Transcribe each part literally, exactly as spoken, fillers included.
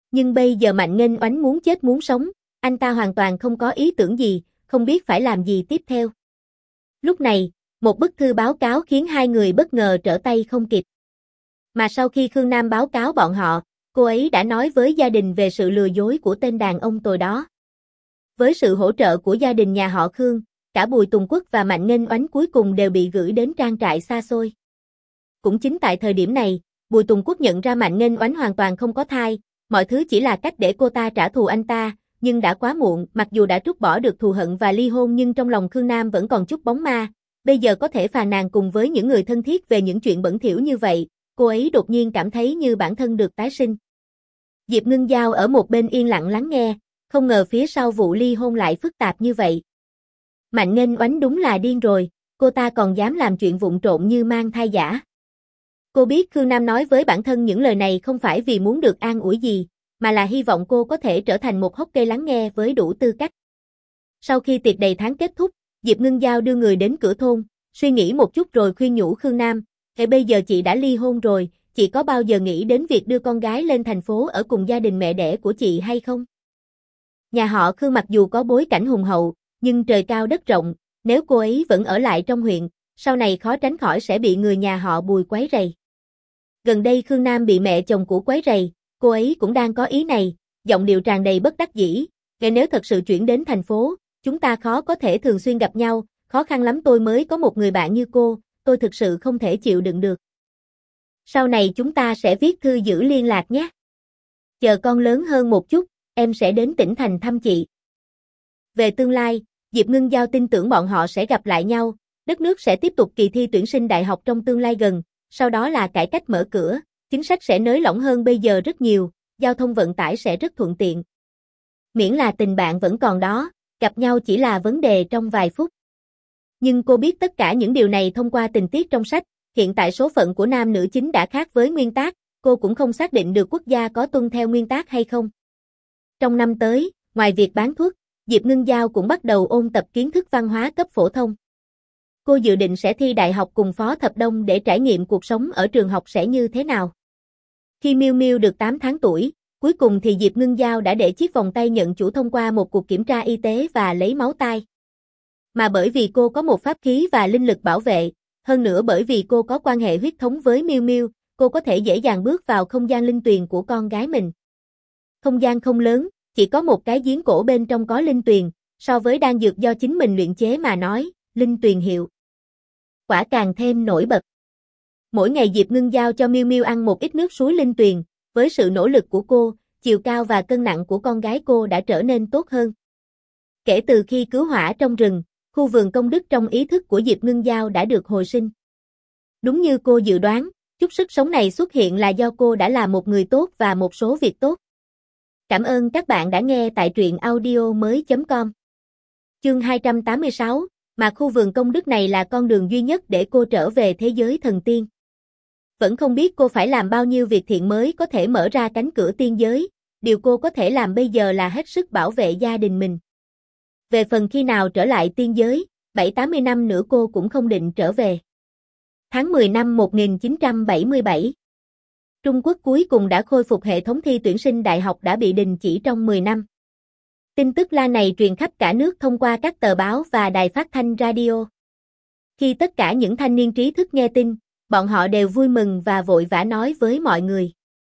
Nhưng bây giờ Mạnh Nghênh Oánh muốn chết muốn sống, anh ta hoàn toàn không có ý tưởng gì, không biết phải làm gì tiếp theo. Lúc này, một bức thư báo cáo khiến hai người bất ngờ trở tay không kịp. Mà sau khi Khương Nam báo cáo bọn họ, cô ấy đã nói với gia đình về sự lừa dối của tên đàn ông tồi đó. Với sự hỗ trợ của gia đình nhà họ Khương, cả Bùi Tùng Quốc và Mạnh Nghênh Oánh cuối cùng đều bị gửi đến trang trại xa xôi. Cũng chính tại thời điểm này, Bùi Tùng Quốc nhận ra Mạnh Nghênh Oánh hoàn toàn không có thai, mọi thứ chỉ là cách để cô ta trả thù anh ta, nhưng đã quá muộn, mặc dù đã trút bỏ được thù hận và ly hôn nhưng trong lòng Khương Nam vẫn còn chút bóng ma, bây giờ có thể phàn nàn cùng với những người thân thiết về những chuyện bẩn thỉu như vậy, cô ấy đột nhiên cảm thấy như bản thân được tái sinh. Diệp Ngưng Giao ở một bên yên lặng lắng nghe, không ngờ phía sau vụ ly hôn lại phức tạp như vậy. Mạnh Nghênh Oánh đúng là điên rồi, cô ta còn dám làm chuyện vụng trộm như mang thai giả. Cô biết Khương Nam nói với bản thân những lời này không phải vì muốn được an ủi gì, mà là hy vọng cô có thể trở thành một hốc cây lắng nghe với đủ tư cách. Sau khi tiệc đầy tháng kết thúc, Diệp Ngưng Giao đưa người đến cửa thôn, suy nghĩ một chút rồi khuyên nhủ Khương Nam, "Thế bây giờ chị đã ly hôn rồi, chị có bao giờ nghĩ đến việc đưa con gái lên thành phố ở cùng gia đình mẹ đẻ của chị hay không? Nhà họ Khương mặc dù có bối cảnh hùng hậu, nhưng trời cao đất rộng, nếu cô ấy vẫn ở lại trong huyện, sau này khó tránh khỏi sẽ bị người nhà họ Bùi quấy rầy." Gần đây Khương Nam bị mẹ chồng cũ quấy rầy, cô ấy cũng đang có ý này, giọng điệu tràn đầy bất đắc dĩ, "Ngày nếu thật sự chuyển đến thành phố, chúng ta khó có thể thường xuyên gặp nhau, khó khăn lắm tôi mới có một người bạn như cô, tôi thực sự không thể chịu đựng được. Sau này chúng ta sẽ viết thư giữ liên lạc nhé. Chờ con lớn hơn một chút, em sẽ đến tỉnh thành thăm chị." Về tương lai, Diệp Ngưng Giao tin tưởng bọn họ sẽ gặp lại nhau, đất nước sẽ tiếp tục kỳ thi tuyển sinh đại học trong tương lai gần, sau đó là cải cách mở cửa, chính sách sẽ nới lỏng hơn bây giờ rất nhiều, giao thông vận tải sẽ rất thuận tiện. Miễn là tình bạn vẫn còn đó, gặp nhau chỉ là vấn đề trong vài phút. Nhưng cô biết tất cả những điều này thông qua tình tiết trong sách, hiện tại số phận của nam nữ chính đã khác với nguyên tác, cô cũng không xác định được quốc gia có tuân theo nguyên tác hay không. Trong năm tới, ngoài việc bán thuốc, Diệp Ngưng Giao cũng bắt đầu ôn tập kiến thức văn hóa cấp phổ thông. Cô dự định sẽ thi đại học cùng Phó Thập Đông để trải nghiệm cuộc sống ở trường học sẽ như thế nào. Khi Miu Miu được tám tháng tuổi, cuối cùng thì Diệp Ngưng Giao đã để chiếc vòng tay nhận chủ thông qua một cuộc kiểm tra y tế và lấy máu tai. Mà bởi vì cô có một pháp khí và linh lực bảo vệ, hơn nữa bởi vì cô có quan hệ huyết thống với Miu Miu, cô có thể dễ dàng bước vào không gian linh tuyền của con gái mình. Không gian không lớn, chỉ có một cái giếng cổ bên trong có linh tuyền, so với đan dược do chính mình luyện chế mà nói, linh tuyền hiệu quả càng thêm nổi bật. Mỗi ngày Diệp Ngưng Giao cho Miu Miu ăn một ít nước suối linh tuyền, với sự nỗ lực của cô, chiều cao và cân nặng của con gái cô đã trở nên tốt hơn. Kể từ khi cứu hỏa trong rừng, khu vườn công đức trong ý thức của Diệp Ngưng Giao đã được hồi sinh. Đúng như cô dự đoán, chút sức sống này xuất hiện là do cô đã là một người tốt và một số việc tốt. Cảm ơn các bạn đã nghe tại truyện audio mới chấm com. Chương hai trăm tám mươi sáu, mà khu vườn công đức này là con đường duy nhất để cô trở về thế giới thần tiên. Vẫn không biết cô phải làm bao nhiêu việc thiện mới có thể mở ra cánh cửa tiên giới, điều cô có thể làm bây giờ là hết sức bảo vệ gia đình mình. Về phần khi nào trở lại tiên giới, bảy tám mươi năm nữa cô cũng không định trở về. Tháng mười năm một nghìn chín trăm bảy mươi bảy, Trung Quốc cuối cùng đã khôi phục hệ thống thi tuyển sinh đại học đã bị đình chỉ trong mười năm. Tin tức lan này truyền khắp cả nước thông qua các tờ báo và đài phát thanh radio. Khi tất cả những thanh niên trí thức nghe tin, bọn họ đều vui mừng và vội vã nói với mọi người.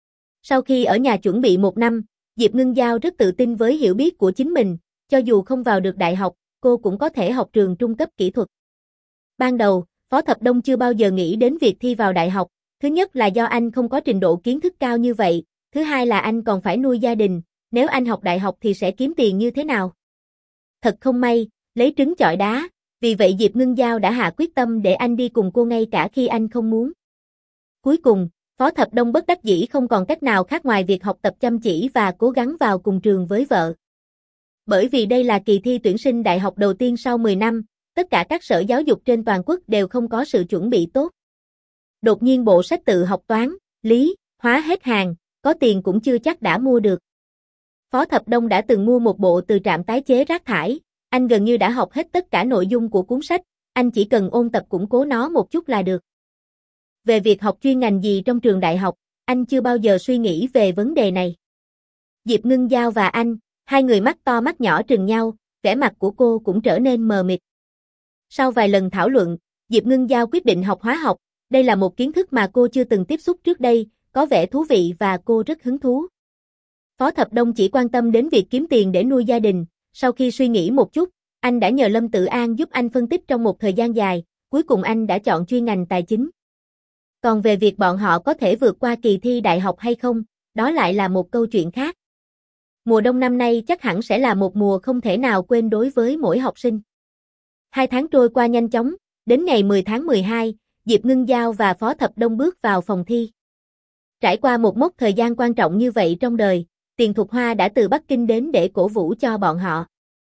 Sau khi ở nhà chuẩn bị một năm, Diệp Ngưng Giao rất tự tin với hiểu biết của chính mình, cho dù không vào được đại học, cô cũng có thể học trường trung cấp kỹ thuật. Ban đầu, Phó Thập Đông chưa bao giờ nghĩ đến việc thi vào đại học, thứ nhất là do anh không có trình độ kiến thức cao như vậy, thứ hai là anh còn phải nuôi gia đình, nếu anh học đại học thì sẽ kiếm tiền như thế nào? Thật không may, lấy trứng chọi đá, vì vậy Diệp Ngưng Giao đã hạ quyết tâm để anh đi cùng cô ngay cả khi anh không muốn. Cuối cùng, Phó Thập Đông bất đắc dĩ không còn cách nào khác ngoài việc học tập chăm chỉ và cố gắng vào cùng trường với vợ. Bởi vì đây là kỳ thi tuyển sinh đại học đầu tiên sau mười năm, tất cả các sở giáo dục trên toàn quốc đều không có sự chuẩn bị tốt. Đột nhiên bộ sách tự học toán, lý, hóa hết hàng, có tiền cũng chưa chắc đã mua được. Phó Thập Đông đã từng mua một bộ từ trạm tái chế rác thải, anh gần như đã học hết tất cả nội dung của cuốn sách, anh chỉ cần ôn tập củng cố nó một chút là được. Về việc học chuyên ngành gì trong trường đại học, anh chưa bao giờ suy nghĩ về vấn đề này. Diệp Ngưng Giao và anh, hai người mắt to mắt nhỏ trừng nhau, vẻ mặt của cô cũng trở nên mờ mịt. Sau vài lần thảo luận, Diệp Ngưng Giao quyết định học hóa học, đây là một kiến thức mà cô chưa từng tiếp xúc trước đây, có vẻ thú vị và cô rất hứng thú. Phó Thập Đông chỉ quan tâm đến việc kiếm tiền để nuôi gia đình, sau khi suy nghĩ một chút, anh đã nhờ Lâm Tự An giúp anh phân tích trong một thời gian dài, cuối cùng anh đã chọn chuyên ngành tài chính. Còn về việc bọn họ có thể vượt qua kỳ thi đại học hay không, đó lại là một câu chuyện khác. Mùa đông năm nay chắc hẳn sẽ là một mùa không thể nào quên đối với mỗi học sinh. Hai tháng trôi qua nhanh chóng, đến ngày mười tháng mười hai, Diệp Ngưng Giao và Phó Thập Đông bước vào phòng thi. Trải qua một mốc thời gian quan trọng như vậy trong đời, Tiền Thục Hoa đã từ Bắc Kinh đến để cổ vũ cho bọn họ.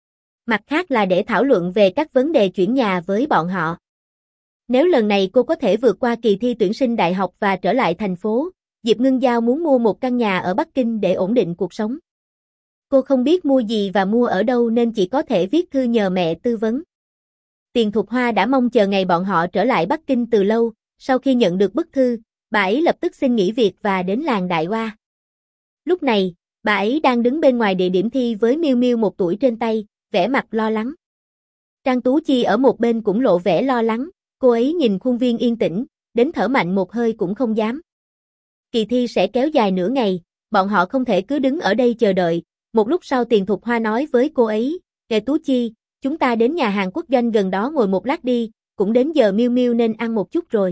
Mặt khác là để thảo luận về các vấn đề chuyển nhà với bọn họ. Nếu lần này cô có thể vượt qua kỳ thi tuyển sinh đại học và trở lại thành phố, Diệp Ngưng Giao muốn mua một căn nhà ở Bắc Kinh để ổn định cuộc sống. Cô không biết mua gì và mua ở đâu nên chỉ có thể viết thư nhờ mẹ tư vấn. Tiền Thục Hoa đã mong chờ ngày bọn họ trở lại Bắc Kinh từ lâu, sau khi nhận được bức thư, bà ấy lập tức xin nghỉ việc và đến làng Đại Hoa. Lúc này, bà ấy đang đứng bên ngoài địa điểm thi với Miêu Miêu một tuổi trên tay, vẻ mặt lo lắng. Trang Tú Chi ở một bên cũng lộ vẻ lo lắng, cô ấy nhìn khuôn viên yên tĩnh, đến thở mạnh một hơi cũng không dám. Kỳ thi sẽ kéo dài nửa ngày, bọn họ không thể cứ đứng ở đây chờ đợi. Một lúc sau Tiền Thục Hoa nói với cô ấy, "Kệ Tú Chi, chúng ta đến nhà hàng quốc doanh gần đó ngồi một lát đi, cũng đến giờ Miêu Miêu nên ăn một chút rồi."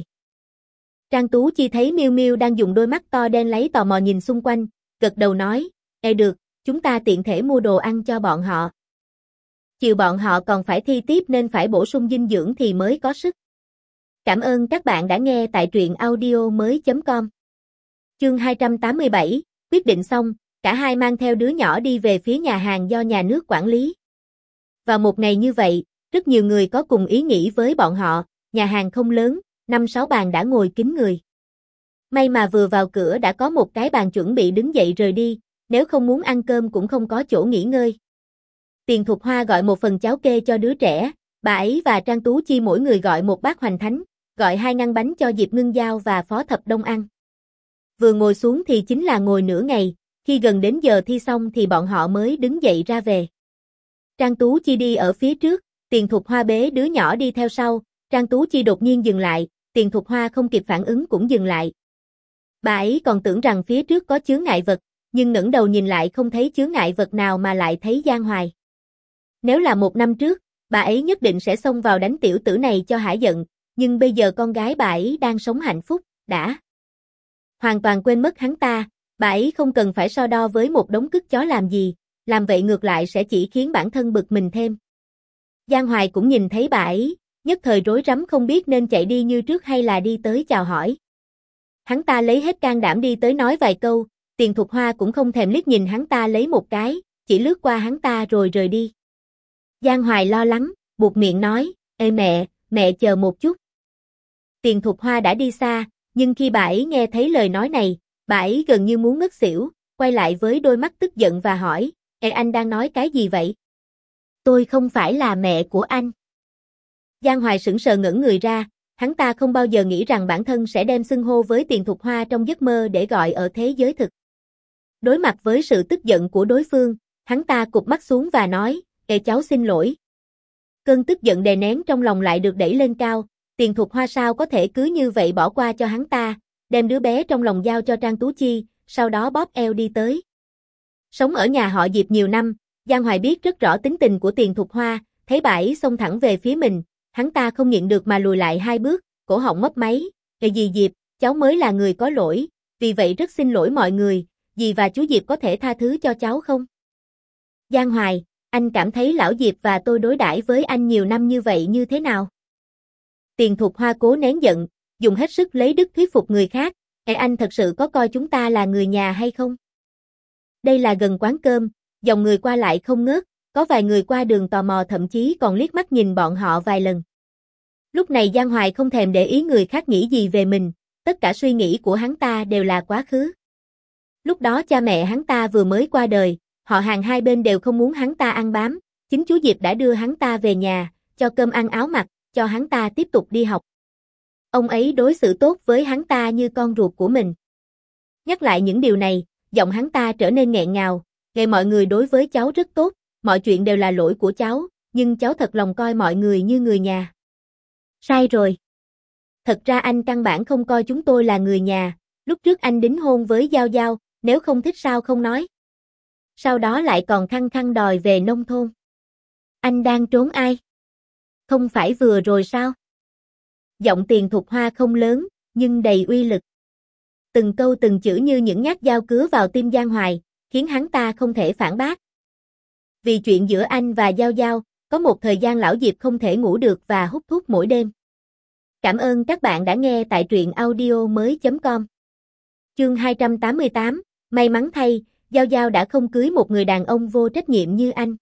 Trang Tú Chi thấy Miêu Miêu đang dùng đôi mắt to đen lấy tò mò nhìn xung quanh, gật đầu nói, "Ê được, chúng ta tiện thể mua đồ ăn cho bọn họ. Chiều bọn họ còn phải thi tiếp nên phải bổ sung dinh dưỡng thì mới có sức." Cảm ơn các bạn đã nghe tại truyện audio mới chấm com. Chương hai trăm tám mươi bảy, quyết định xong, cả hai mang theo đứa nhỏ đi về phía nhà hàng do nhà nước quản lý. Vào một ngày như vậy, rất nhiều người có cùng ý nghĩ với bọn họ, nhà hàng không lớn, năm sáu bàn đã ngồi kín người. May mà vừa vào cửa đã có một cái bàn chuẩn bị đứng dậy rời đi, nếu không muốn ăn cơm cũng không có chỗ nghỉ ngơi. Tiền Thục Hoa gọi một phần cháo kê cho đứa trẻ, bà ấy và Trang Tú Chi mỗi người gọi một bát hoành thánh, gọi hai ngăn bánh cho Diệp Ngưng Giao và Phó Thập Đông ăn. Vừa ngồi xuống thì chính là ngồi nửa ngày, khi gần đến giờ thi xong thì bọn họ mới đứng dậy ra về. Trang Tú Chi đi ở phía trước, Tiền Thục Hoa bế đứa nhỏ đi theo sau, Trang Tú Chi đột nhiên dừng lại, Tiền Thục Hoa không kịp phản ứng cũng dừng lại. Bà ấy còn tưởng rằng phía trước có chướng ngại vật, nhưng ngẩng đầu nhìn lại không thấy chướng ngại vật nào mà lại thấy Giang Hoài. Nếu là một năm trước, bà ấy nhất định sẽ xông vào đánh tiểu tử này cho hả giận, nhưng bây giờ con gái bà ấy đang sống hạnh phúc, đã hoàn toàn quên mất hắn ta, bà ấy không cần phải so đo với một đống cứt chó làm gì, làm vậy ngược lại sẽ chỉ khiến bản thân bực mình thêm. Giang Hoài cũng nhìn thấy bà ấy, nhất thời rối rắm không biết nên chạy đi như trước hay là đi tới chào hỏi. Hắn ta lấy hết can đảm đi tới nói vài câu, Tiền Thục Hoa cũng không thèm liếc nhìn hắn ta lấy một cái, chỉ lướt qua hắn ta rồi rời đi. Giang Hoài lo lắng, buột miệng nói, "Ê mẹ, mẹ chờ một chút." Tiền Thục Hoa đã đi xa, nhưng khi bà ấy nghe thấy lời nói này, bà ấy gần như muốn ngất xỉu, quay lại với đôi mắt tức giận và hỏi, "Ê anh đang nói cái gì vậy? Tôi không phải là mẹ của anh." Giang Hoài sững sờ ngẩn người ra, hắn ta không bao giờ nghĩ rằng bản thân sẽ đem xưng hô với Tiền Thục Hoa trong giấc mơ để gọi ở thế giới thực. Đối mặt với sự tức giận của đối phương, hắn ta cụp mắt xuống và nói, "Ê cháu xin lỗi." Cơn tức giận đè nén trong lòng lại được đẩy lên cao, Tiền Thục Hoa sao có thể cứ như vậy bỏ qua cho hắn ta, đem đứa bé trong lòng giao cho Trang Tú Chi, sau đó bóp eo đi tới. Sống ở nhà họ Diệp nhiều năm, Giang Hoài biết rất rõ tính tình của Tiền Thục Hoa, thấy bà ấy xông thẳng về phía mình, hắn ta không nhịn được mà lùi lại hai bước, cổ họng mấp máy, "Cái gì Diệp, cháu mới là người có lỗi, vì vậy rất xin lỗi mọi người, dì và chú Diệp có thể tha thứ cho cháu không?" "Giang Hoài, anh cảm thấy lão Diệp và tôi đối đãi với anh nhiều năm như vậy như thế nào?" Tiền Thục Hoa cố nén giận, dùng hết sức lấy đức thuyết phục người khác, "Ê anh thật sự có coi chúng ta là người nhà hay không? Đây là gần quán cơm, dòng người qua lại không ngớt, có vài người qua đường tò mò thậm chí còn liếc mắt nhìn bọn họ vài lần." Lúc này Giang Hoài không thèm để ý người khác nghĩ gì về mình, tất cả suy nghĩ của hắn ta đều là quá khứ. Lúc đó cha mẹ hắn ta vừa mới qua đời, họ hàng hai bên đều không muốn hắn ta ăn bám, chính chú Diệp đã đưa hắn ta về nhà, cho cơm ăn áo mặc, cho hắn ta tiếp tục đi học. Ông ấy đối xử tốt với hắn ta như con ruột của mình. Nhắc lại những điều này, giọng hắn ta trở nên nghẹn ngào, Ngày mọi người đối với cháu rất tốt, mọi chuyện đều là lỗi của cháu, nhưng cháu thật lòng coi mọi người như người nhà. Sai rồi. Thật ra anh căn bản không coi chúng tôi là người nhà, lúc trước anh đính hôn với Giao Giao, nếu không thích sao không nói. Sau đó lại còn khăng khăng đòi về nông thôn. Anh đang trốn ai? Không phải vừa rồi sao? Giọng Tiền Thục Hoa không lớn, nhưng đầy uy lực. Từng câu từng chữ như những nhát dao cứa vào tim Giang Hoài, khiến hắn ta không thể phản bác. Vì chuyện giữa anh và Giao Giao, có một thời gian lão Diệp không thể ngủ được và hút thuốc mỗi đêm. Cảm ơn các bạn đã nghe tại truyện audio mới.com. Chương hai trăm tám mươi tám, may mắn thay, Giao Giao đã không cưới một người đàn ông vô trách nhiệm như anh.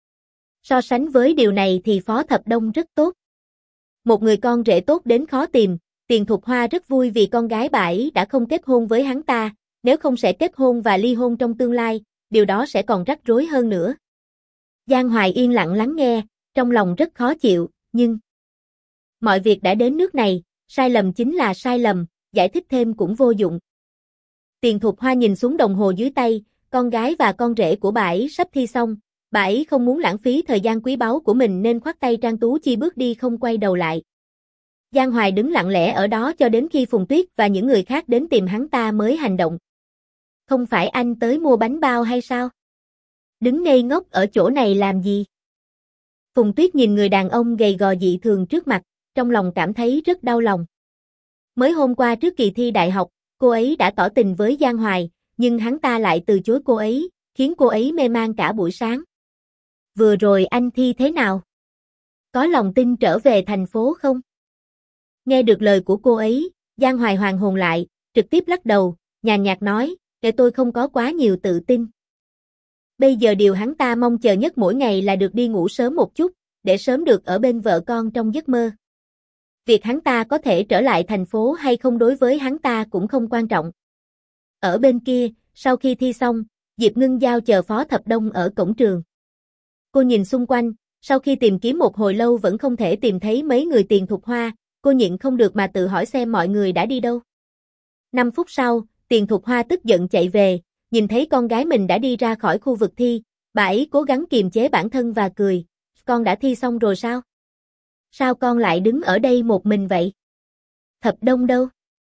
So sánh với điều này thì Phó Thập Đông rất tốt. Một người con rể tốt đến khó tìm, Tiền Thục Hoa rất vui vì con gái bà ấy đã không kết hôn với hắn ta, nếu không sẽ kết hôn và ly hôn trong tương lai, điều đó sẽ còn rắc rối hơn nữa. Giang Hoài yên lặng lắng nghe, trong lòng rất khó chịu, nhưng... Mọi việc đã đến nước này, sai lầm chính là sai lầm, giải thích thêm cũng vô dụng. Tiền Thục Hoa nhìn xuống đồng hồ dưới tay, con gái và con rể của bà ấy sắp thi xong, bà ấy không muốn lãng phí thời gian quý báu của mình nên khoác tay Trang Tú Chi bước đi không quay đầu lại. Giang Hoài đứng lặng lẽ ở đó cho đến khi Phùng Tuyết và những người khác đến tìm hắn ta mới hành động. Không phải anh tới mua bánh bao hay sao? Đứng ngây ngốc ở chỗ này làm gì? Phùng Tuyết nhìn người đàn ông gầy gò dị thường trước mặt, trong lòng cảm thấy rất đau lòng. Mới hôm qua trước kỳ thi đại học, cô ấy đã tỏ tình với Giang Hoài, nhưng hắn ta lại từ chối cô ấy, khiến cô ấy mê man cả buổi sáng. Vừa rồi anh thi thế nào? Có lòng tin trở về thành phố không? Nghe được lời của cô ấy, Giang Hoài hoàn hồn lại, trực tiếp lắc đầu, nhàn nhạt nói, để tôi không có quá nhiều tự tin. Bây giờ điều hắn ta mong chờ nhất mỗi ngày là được đi ngủ sớm một chút, để sớm được ở bên vợ con trong giấc mơ. Việc hắn ta có thể trở lại thành phố hay không đối với hắn ta cũng không quan trọng. Ở bên kia, sau khi thi xong, Diệp Ngưng Giao chờ Phó Thập Đông ở cổng trường. Cô nhìn xung quanh, sau khi tìm kiếm một hồi lâu vẫn không thể tìm thấy mấy người Tiền Thục Hoa, cô nhịn không được mà tự hỏi xem mọi người đã đi đâu. Năm phút sau, Tiền Thục Hoa tức giận chạy về, nhìn thấy con gái mình đã đi ra khỏi khu vực thi, bà ấy cố gắng kiềm chế bản thân và cười, con đã thi xong rồi sao? Sao con lại đứng ở đây một mình vậy? Thập Đông đâu?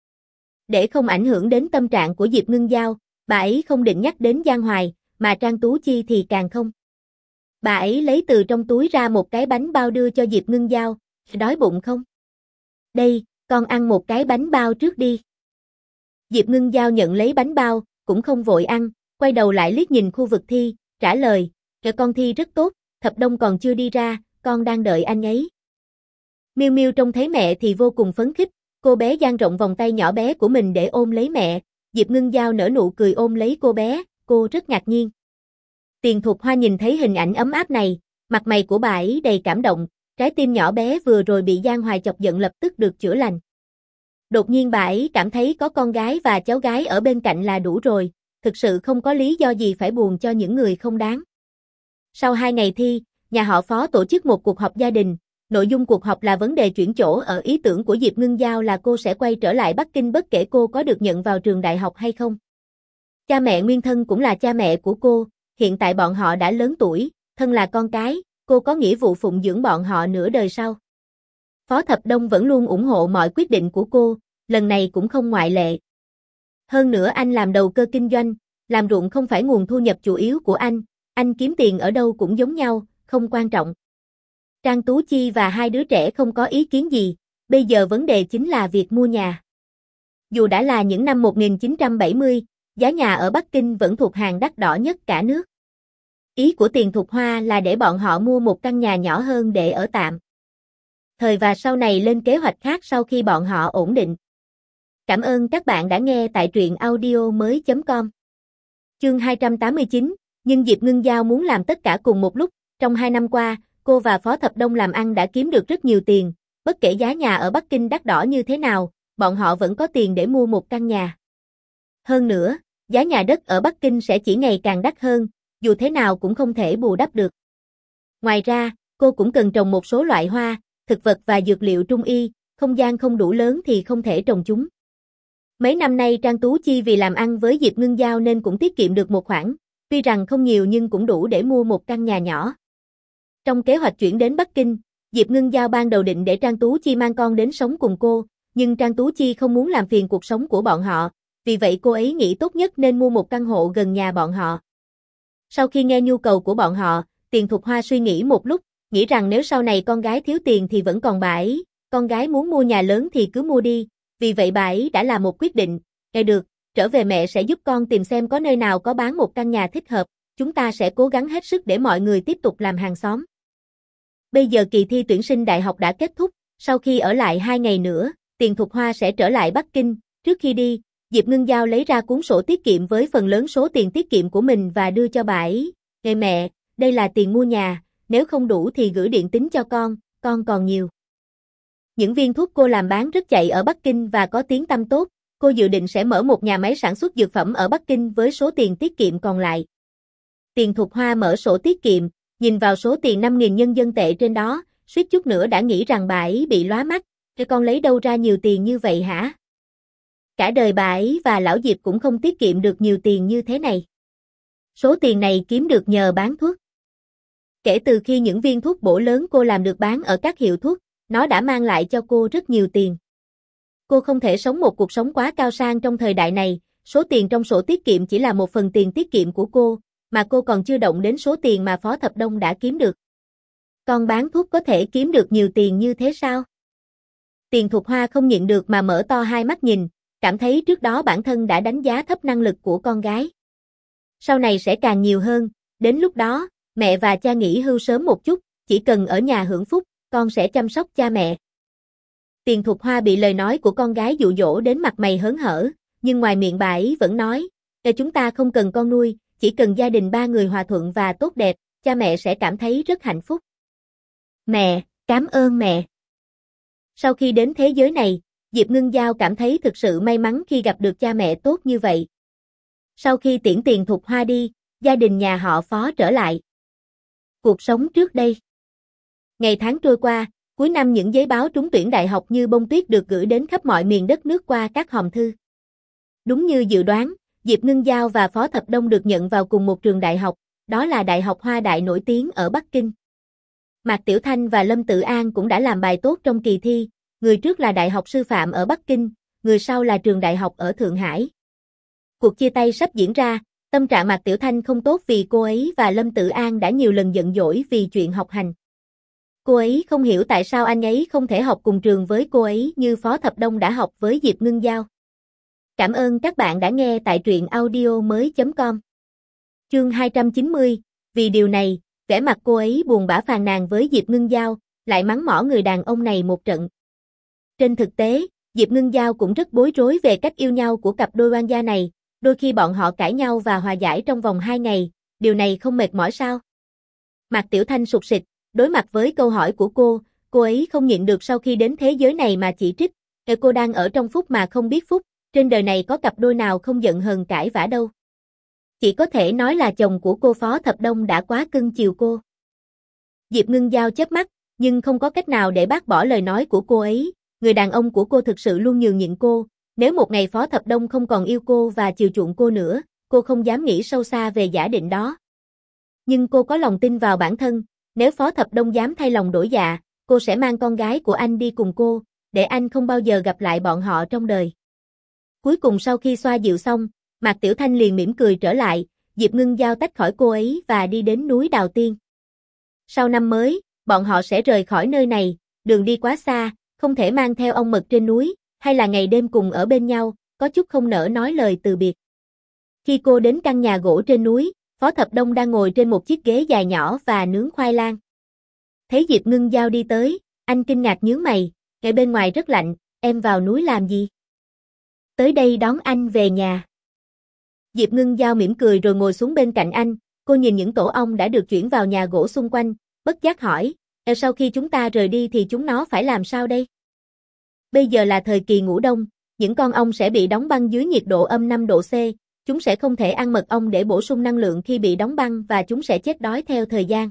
Để không ảnh hưởng đến tâm trạng của Diệp Ngưng Giao, bà ấy không định nhắc đến Giang Hoài, mà Trang Tú Chi thì càng không. Bà ấy lấy từ trong túi ra một cái bánh bao đưa cho Diệp Ngưng Giao, đói bụng không? Đây, con ăn một cái bánh bao trước đi. Diệp Ngưng Giao nhận lấy bánh bao, cũng không vội ăn, quay đầu lại liếc nhìn khu vực thi, trả lời, kẻ con thi rất tốt, Thập Đông còn chưa đi ra, con đang đợi anh ấy. Miêu Miêu trông thấy mẹ thì vô cùng phấn khích, cô bé dang rộng vòng tay nhỏ bé của mình để ôm lấy mẹ, Diệp Ngưng Giao nở nụ cười ôm lấy cô bé, cô rất ngạc nhiên. Tiền Thục Hoa nhìn thấy hình ảnh ấm áp này, mặt mày của bà ấy đầy cảm động, trái tim nhỏ bé vừa rồi bị Giang Hoài chọc giận lập tức được chữa lành. Đột nhiên bà ấy cảm thấy có con gái và cháu gái ở bên cạnh là đủ rồi, thực sự không có lý do gì phải buồn cho những người không đáng. Sau hai ngày thi, nhà họ Phó tổ chức một cuộc họp gia đình, nội dung cuộc họp là vấn đề chuyển chỗ ở. Ý tưởng của Diệp Ngưng Giao là cô sẽ quay trở lại Bắc Kinh bất kể cô có được nhận vào trường đại học hay không. Cha mẹ nguyên thân cũng là cha mẹ của cô, hiện tại bọn họ đã lớn tuổi, thân là con cái, cô có nghĩa vụ phụng dưỡng bọn họ nửa đời sau. Phó Thập Đông vẫn luôn ủng hộ mọi quyết định của cô, lần này cũng không ngoại lệ. Hơn nữa anh làm đầu cơ kinh doanh, làm ruộng không phải nguồn thu nhập chủ yếu của anh, anh kiếm tiền ở đâu cũng giống nhau, không quan trọng. Trang Tú Chi và hai đứa trẻ không có ý kiến gì, bây giờ vấn đề chính là việc mua nhà. Dù đã là những năm một nghìn chín trăm bảy mươi, giá nhà ở Bắc Kinh vẫn thuộc hàng đắt đỏ nhất cả nước. Ý của Tiền Thục Hoa là để bọn họ mua một căn nhà nhỏ hơn để ở tạm. Thời và sau này lên kế hoạch khác sau khi bọn họ ổn định. Cảm ơn các bạn đã nghe tại truyện audio mới.com. Chương hai trăm tám mươi chín, nhưng Diệp Ngưng Giao muốn làm tất cả cùng một lúc. Trong hai năm qua, cô và Phó Thập Đông làm ăn đã kiếm được rất nhiều tiền, bất kể giá nhà ở Bắc Kinh đắt đỏ như thế nào, bọn họ vẫn có tiền để mua một căn nhà. Hơn nữa, giá nhà đất ở Bắc Kinh sẽ chỉ ngày càng đắt hơn, dù thế nào cũng không thể bù đắp được. Ngoài ra, cô cũng cần trồng một số loại hoa, thực vật và dược liệu trung y, không gian không đủ lớn thì không thể trồng chúng. Mấy năm nay Trang Tú Chi vì làm ăn với Diệp Ngưng Giao nên cũng tiết kiệm được một khoản, Tuy rằng không nhiều nhưng cũng đủ để mua một căn nhà nhỏ. Trong kế hoạch chuyển đến Bắc Kinh, Diệp Ngưng Giao ban đầu định để Trang Tú Chi mang con đến sống cùng cô, nhưng Trang Tú Chi không muốn làm phiền cuộc sống của bọn họ, vì vậy cô ấy nghĩ tốt nhất nên mua một căn hộ gần nhà bọn họ. Sau khi nghe nhu cầu của bọn họ, Tiền Thục Hoa suy nghĩ một lúc, nghĩ rằng nếu sau này con gái thiếu tiền thì vẫn còn bà ấy, con gái muốn mua nhà lớn thì cứ mua đi, vì vậy bà ấy đã làm một quyết định, nghe được, trở về mẹ sẽ giúp con tìm xem có nơi nào có bán một căn nhà thích hợp, chúng ta sẽ cố gắng hết sức để mọi người tiếp tục làm hàng xóm. Bây giờ kỳ thi tuyển sinh đại học đã kết thúc, sau khi ở lại hai ngày nữa, Tiền Thục Hoa sẽ trở lại Bắc Kinh, trước khi đi, Diệp Ngưng Giao lấy ra cuốn sổ tiết kiệm với phần lớn số tiền tiết kiệm của mình và đưa cho bà ấy, "Nghe mẹ, đây là tiền mua nhà, nếu không đủ thì gửi điện tín cho con, con còn nhiều." Những viên thuốc cô làm bán rất chạy ở Bắc Kinh và có tiếng tăm tốt, cô dự định sẽ mở một nhà máy sản xuất dược phẩm ở Bắc Kinh với số tiền tiết kiệm còn lại. Tiền Thục Hoa mở sổ tiết kiệm, nhìn vào số tiền năm nghìn nhân dân tệ trên đó, suýt chút nữa đã nghĩ rằng bà ấy bị lóa mắt, "Cái con lấy đâu ra nhiều tiền như vậy hả?" Cả đời bà ấy và lão Diệp cũng không tiết kiệm được nhiều tiền như thế này. Số tiền này kiếm được nhờ bán thuốc. Kể từ khi những viên thuốc bổ lớn cô làm được bán ở các hiệu thuốc, nó đã mang lại cho cô rất nhiều tiền. Cô không thể sống một cuộc sống quá cao sang trong thời đại này, số tiền trong sổ tiết kiệm chỉ là một phần tiền tiết kiệm của cô, mà cô còn chưa động đến số tiền mà Phó Thập Đông đã kiếm được. Con bán thuốc có thể kiếm được nhiều tiền như thế sao? Tiền Thục Hoa không nhịn được mà mở to hai mắt nhìn, cảm thấy trước đó bản thân đã đánh giá thấp năng lực của con gái. Sau này sẽ càng nhiều hơn, đến lúc đó, mẹ và cha nghỉ hưu sớm một chút, chỉ cần ở nhà hưởng phúc, con sẽ chăm sóc cha mẹ. Tiền Thục Hoa bị lời nói của con gái dụ dỗ đến mặt mày hớn hở, nhưng ngoài miệng bà ấy vẫn nói, "Để chúng ta không cần con nuôi, chỉ cần gia đình ba người hòa thuận và tốt đẹp, cha mẹ sẽ cảm thấy rất hạnh phúc." Mẹ, cảm ơn mẹ. Sau khi đến thế giới này, Diệp Ngưng Giao cảm thấy thực sự may mắn khi gặp được cha mẹ tốt như vậy. Sau khi tiễn Tiền Thục Hoa đi, gia đình nhà họ Phó trở lại cuộc sống trước đây. Ngày tháng trôi qua, cuối năm những giấy báo trúng tuyển đại học như bông tuyết được gửi đến khắp mọi miền đất nước qua các hòm thư. Đúng như dự đoán, Diệp Ngưng Giao và Phó Thập Đông được nhận vào cùng một trường đại học, đó là Đại học Hoa Đại nổi tiếng ở Bắc Kinh. Mạc Tiểu Thanh và Lâm Tự An cũng đã làm bài tốt trong kỳ thi, người trước là Đại học Sư phạm ở Bắc Kinh, người sau là trường đại học ở Thượng Hải. Cuộc chia tay sắp diễn ra, tâm trạng Mạc Tiểu Thanh không tốt vì cô ấy và Lâm Tự An đã nhiều lần giận dỗi vì chuyện học hành. Cô ấy không hiểu tại sao anh ấy không thể học cùng trường với cô ấy như Phó Thập Đông đã học với Diệp Ngưng Giao. Cảm ơn các bạn đã nghe tại truyện audio mới chấm com. Chương hai trăm chín mươi, vì điều này, vẻ mặt cô ấy buồn bã phàn nàn với Diệp Ngưng Giao, lại mắng mỏ người đàn ông này một trận. Trên thực tế, Diệp Ngưng Giao cũng rất bối rối về cách yêu nhau của cặp đôi oan gia này, đôi khi bọn họ cãi nhau và hòa giải trong vòng hai ngày, điều này không mệt mỏi sao? Mạc Tiểu Thanh sụt sịt, đối mặt với câu hỏi của cô, cô ấy không nhịn được sau khi đến thế giới này mà chỉ trích, "Ê, cô đang ở trong phúc mà không biết phúc, trên đời này có cặp đôi nào không giận hờn cãi vã đâu." Chỉ có thể nói là chồng của cô Phó Thập Đông đã quá cưng chiều cô. Diệp Ngưng Giao chớp mắt, nhưng không có cách nào để bác bỏ lời nói của cô ấy, người đàn ông của cô thực sự luôn nhường nhịn cô, nếu một ngày Phó Thập Đông không còn yêu cô và chiều chuộng cô nữa, cô không dám nghĩ sâu xa về giả định đó. Nhưng cô có lòng tin vào bản thân, nếu Phó Thập Đông dám thay lòng đổi dạ, cô sẽ mang con gái của anh đi cùng cô, để anh không bao giờ gặp lại bọn họ trong đời. Cuối cùng sau khi xoa dịu xong, Mạc Tiểu Thanh liền mỉm cười trở lại, Diệp Ngưng Giao tách khỏi cô ấy và đi đến núi Đào Tiên. Sau năm mới, bọn họ sẽ rời khỏi nơi này, đường đi quá xa, không thể mang theo ong mật trên núi, hay là ngày đêm cùng ở bên nhau, có chút không nỡ nói lời từ biệt. Khi cô đến căn nhà gỗ trên núi, Phó Thập Đông đang ngồi trên một chiếc ghế dài nhỏ và nướng khoai lang. Thấy Diệp Ngưng Giao đi tới, anh kinh ngạc nhướng mày, "Ngay bên ngoài rất lạnh, em vào núi làm gì?" "Tới đây đón anh về nhà." Diệp Ngưng Giao mỉm cười rồi ngồi xuống bên cạnh anh, cô nhìn những tổ ong đã được chuyển vào nhà gỗ xung quanh, bất giác hỏi, "E sau khi chúng ta rời đi thì chúng nó phải làm sao đây?" Bây giờ là thời kỳ ngủ đông, những con ong sẽ bị đóng băng dưới nhiệt độ âm năm độ C, chúng sẽ không thể ăn mật ong để bổ sung năng lượng khi bị đóng băng và chúng sẽ chết đói theo thời gian.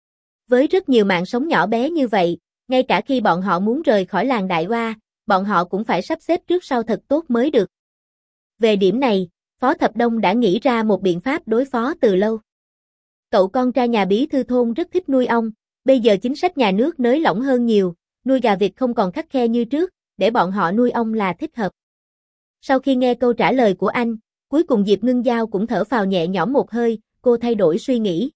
Với rất nhiều mạng sống nhỏ bé như vậy, ngay cả khi bọn họ muốn rời khỏi làng Đại Hoa, bọn họ cũng phải sắp xếp trước sau thật tốt mới được. Về điểm này, Phó Thập Đông đã nghĩ ra một biện pháp đối phó từ lâu. Cậu con trai nhà bí thư thôn rất thích nuôi ong, bây giờ chính sách nhà nước nới lỏng hơn nhiều, nuôi gà vịt không còn khắt khe như trước, để bọn họ nuôi ong là thích hợp. Sau khi nghe câu trả lời của anh, cuối cùng Diệp Ngưng Giao cũng thở phào nhẹ nhõm một hơi, cô thay đổi suy nghĩ.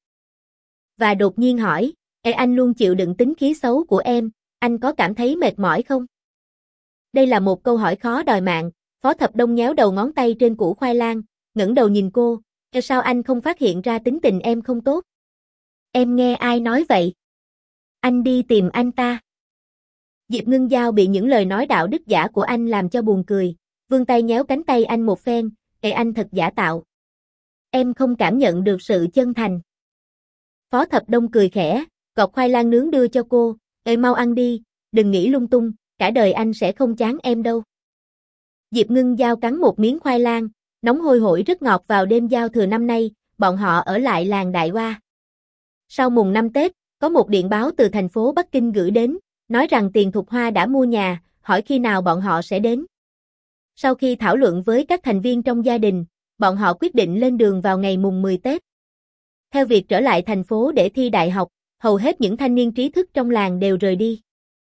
Và đột nhiên hỏi, Ê anh luôn chịu đựng tính khí xấu của em, anh có cảm thấy mệt mỏi không? Đây là một câu hỏi khó đòi mạng, Phó Thập Đông nhéo đầu ngón tay trên củ khoai lang, ngẩng đầu nhìn cô, Ê sao anh không phát hiện ra tính tình em không tốt? Em nghe ai nói vậy? Anh đi tìm anh ta. Diệp Ngưng Giao bị những lời nói đạo đức giả của anh làm cho buồn cười, vươn tay nhéo cánh tay anh một phen, Ê anh thật giả tạo. Em không cảm nhận được sự chân thành. Phó Thập Đông cười khẽ, gọt khoai lang nướng đưa cho cô, Ê mau ăn đi, đừng nghĩ lung tung, cả đời anh sẽ không chán em đâu. Diệp Ngưng Giao cắn một miếng khoai lang, nóng hôi hổi rất ngọt vào đêm giao thừa năm nay, bọn họ ở lại làng Đại Hoa. Sau mùng năm Tết, có một điện báo từ thành phố Bắc Kinh gửi đến, nói rằng Tiền Thục Hoa đã mua nhà, hỏi khi nào bọn họ sẽ đến. Sau khi thảo luận với các thành viên trong gia đình, bọn họ quyết định lên đường vào ngày mùng mười Tết. Theo việc trở lại thành phố để thi đại học, hầu hết những thanh niên trí thức trong làng đều rời đi.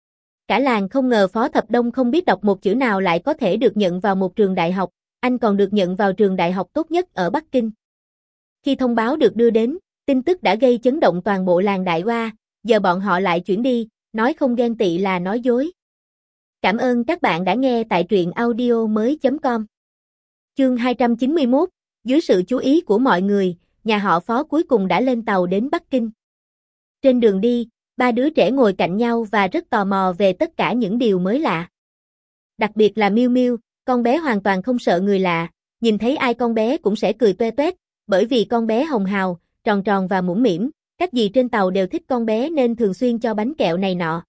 Cả làng không ngờ Phó Thập Đông không biết đọc một chữ nào lại có thể được nhận vào một trường đại học, anh còn được nhận vào trường đại học tốt nhất ở Bắc Kinh. Khi thông báo được đưa đến, tin tức đã gây chấn động toàn bộ làng Đại Hoa, giờ bọn họ lại chuyển đi, nói không ghen tị là nói dối. Cảm ơn các bạn đã nghe tại truyện audio mới chấm com. Chương hai trăm chín mươi mốt, dưới sự chú ý của mọi người, nhà họ Phó cuối cùng đã lên tàu đến Bắc Kinh. Trên đường đi, ba đứa trẻ ngồi cạnh nhau và rất tò mò về tất cả những điều mới lạ. Đặc biệt là Miu Miu, con bé hoàn toàn không sợ người lạ, nhìn thấy ai con bé cũng sẽ cười toe toét, bởi vì con bé hồng hào, tròn tròn và mũm mĩm, cách gì trên tàu đều thích con bé nên thường xuyên cho bánh kẹo này nọ.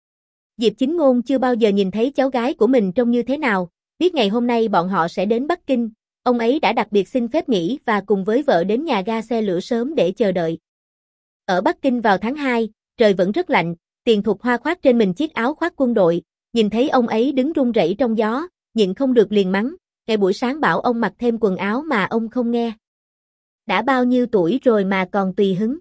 Diệp Chính Ngôn chưa bao giờ nhìn thấy cháu gái của mình trông như thế nào, biết ngày hôm nay bọn họ sẽ đến Bắc Kinh, ông ấy đã đặc biệt xin phép nghỉ và cùng với vợ đến nhà ga xe lửa sớm để chờ đợi. Ở Bắc Kinh vào tháng hai, trời vẫn rất lạnh, Tiền Thục Hoa khoác trên mình chiếc áo khoác quân đội, nhìn thấy ông ấy đứng run rẩy trong gió, nhịn không được liền mắng, ngày buổi sáng bảo ông mặc thêm quần áo mà ông không nghe. Đã bao nhiêu tuổi rồi mà còn tùy hứng.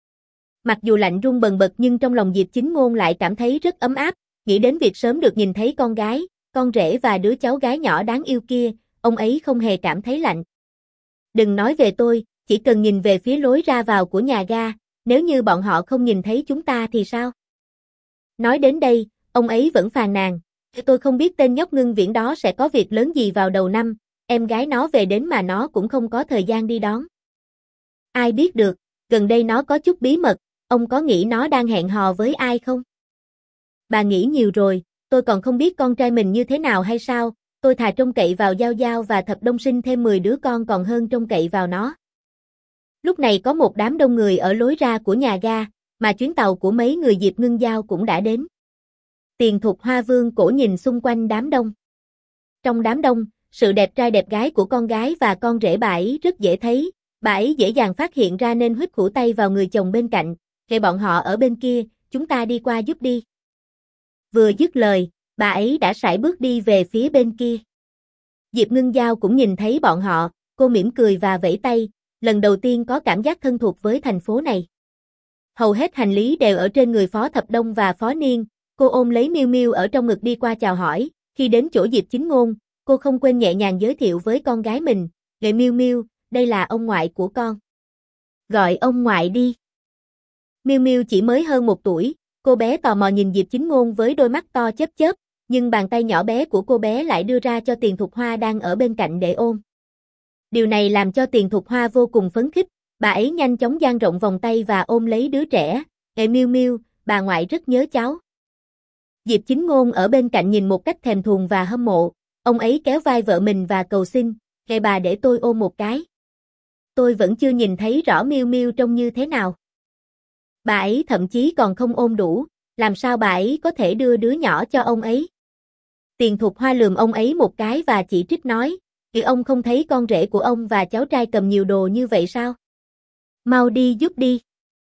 Mặc dù lạnh run bần bật nhưng trong lòng Diệp Chính Ngôn lại cảm thấy rất ấm áp, nghĩ đến việc sớm được nhìn thấy con gái, con rể và đứa cháu gái nhỏ đáng yêu kia, ông ấy không hề cảm thấy lạnh. Đừng nói về tôi, chỉ cần nhìn về phía lối ra vào của nhà ga, nếu như bọn họ không nhìn thấy chúng ta thì sao? Nói đến đây, ông ấy vẫn phàn nàn, tôi không biết tên nhóc Ngưng Viễn đó sẽ có việc lớn gì vào đầu năm, em gái nó về đến mà nó cũng không có thời gian đi đón. Ai biết được, gần đây nó có chút bí mật, ông có nghĩ nó đang hẹn hò với ai không? Bà nghĩ nhiều rồi, tôi còn không biết con trai mình như thế nào hay sao, tôi thà trông cậy vào Giao Giao và Thập Đông sinh thêm mười đứa con còn hơn trông cậy vào nó. Lúc này có một đám đông người ở lối ra của nhà ga, mà chuyến tàu của mấy người Diệp Ngưng Giao cũng đã đến. Tiền Thục Hoa vương cổ nhìn xung quanh đám đông. Trong đám đông, sự đẹp trai đẹp gái của con gái và con rể bà ấy rất dễ thấy, bà ấy dễ dàng phát hiện ra nên huých khủ tay vào người chồng bên cạnh, "Kệ bọn họ ở bên kia, chúng ta đi qua giúp đi." Vừa dứt lời, bà ấy đã sải bước đi về phía bên kia. Diệp Ngưng Giao cũng nhìn thấy bọn họ, cô mỉm cười và vẫy tay, lần đầu tiên có cảm giác thân thuộc với thành phố này. Hầu hết hành lý đều ở trên người Phó Thập Đông và Phó Niên, cô ôm lấy Miu Miu ở trong ngực đi qua chào hỏi, khi đến chỗ Diệp Chính Ngôn, cô không quên nhẹ nhàng giới thiệu với con gái mình, "Nghệ Miu Miu, đây là ông ngoại của con." "Gọi ông ngoại đi." Miu Miu chỉ mới hơn một tuổi, cô bé tò mò nhìn Diệp Chính Ngôn với đôi mắt to chớp chớp, nhưng bàn tay nhỏ bé của cô bé lại đưa ra cho Tiền Thục Hoa đang ở bên cạnh để ôm. Điều này làm cho Tiền Thục Hoa vô cùng phấn khích, bà ấy nhanh chóng dang rộng vòng tay và ôm lấy đứa trẻ, "Nghệ Miu Miu, bà ngoại rất nhớ cháu." Diệp Chính Ngôn ở bên cạnh nhìn một cách thèm thuồng và hâm mộ, ông ấy kéo vai vợ mình và cầu xin, "Kệ bà để tôi ôm một cái. Tôi vẫn chưa nhìn thấy rõ Miu Miu trông như thế nào." Bà ấy thậm chí còn không ôm đủ, làm sao bà ấy có thể đưa đứa nhỏ cho ông ấy? Tiền Thục Hoa lườm ông ấy một cái và chỉ trích nói, "Kìa ông không thấy con rể của ông và cháu trai cầm nhiều đồ như vậy sao? Mau đi giúp đi."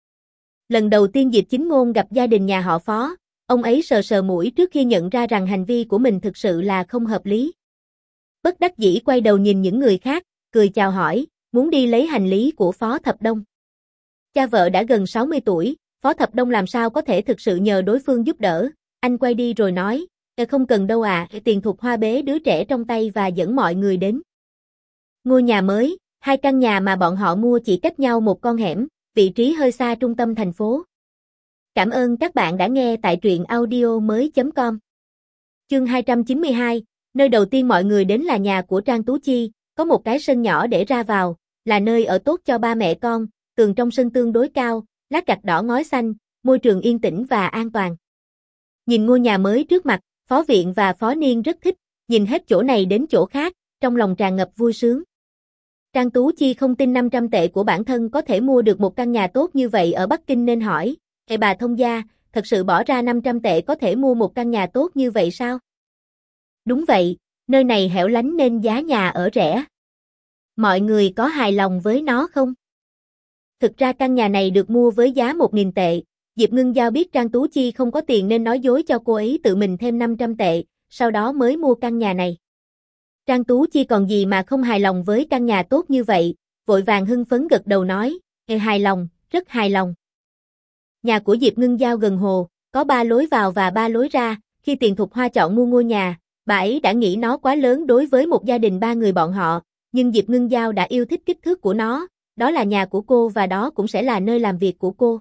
Lần đầu tiên Diệp Chính Ngôn gặp gia đình nhà họ Phó, ông ấy sờ sờ mũi trước khi nhận ra rằng hành vi của mình thực sự là không hợp lý. Bất đắc dĩ quay đầu nhìn những người khác, cười chào hỏi, muốn đi lấy hành lý của Phó Thập Đông. Cha vợ đã gần sáu mươi tuổi, Phó Thập Đông làm sao có thể thực sự nhờ đối phương giúp đỡ, anh quay đi rồi nói, không cần đâu à, Tiền Thục Hoa bế đứa trẻ trong tay và dẫn mọi người đến. Ngôi nhà mới, hai căn nhà mà bọn họ mua chỉ cách nhau một con hẻm, vị trí hơi xa trung tâm thành phố. Cảm ơn các bạn đã nghe tại truyện audio mới.com. Chương hai trăm chín mươi hai, nơi đầu tiên mọi người đến là nhà của Trang Tú Chi, có một cái sân nhỏ để ra vào, là nơi ở tốt cho ba mẹ con, tường trong sân tương đối cao, lát gạch đỏ ngói xanh, môi trường yên tĩnh và an toàn. Nhìn ngôi nhà mới trước mặt, Phó Viện và Phó Niên rất thích, nhìn hết chỗ này đến chỗ khác, trong lòng tràn ngập vui sướng. Trang Tú Chi không tin năm trăm tệ của bản thân có thể mua được một căn nhà tốt như vậy ở Bắc Kinh nên hỏi, "Ê bà thông gia, thật sự bỏ ra năm trăm tệ có thể mua một căn nhà tốt như vậy sao?" Đúng vậy, nơi này hẻo lánh nên giá nhà ở rẻ. Mọi người có hài lòng với nó không? Thực ra căn nhà này được mua với giá một nghìn tệ. Diệp Ngưng Giao biết Trang Tú Chi không có tiền nên nói dối cho cô ấy tự mình thêm năm trăm tệ, sau đó mới mua căn nhà này. Trang Tú Chi còn gì mà không hài lòng với căn nhà tốt như vậy, vội vàng hưng phấn gật đầu nói, "Ê, hài lòng, rất hài lòng." Nhà của Diệp Ngưng Giao gần hồ, có ba lối vào và ba lối ra, khi Tiền Thục Hoa chọn mua ngôi nhà, bà ấy đã nghĩ nó quá lớn đối với một gia đình ba người bọn họ, nhưng Diệp Ngưng Giao đã yêu thích kích thước của nó, đó là nhà của cô và đó cũng sẽ là nơi làm việc của cô.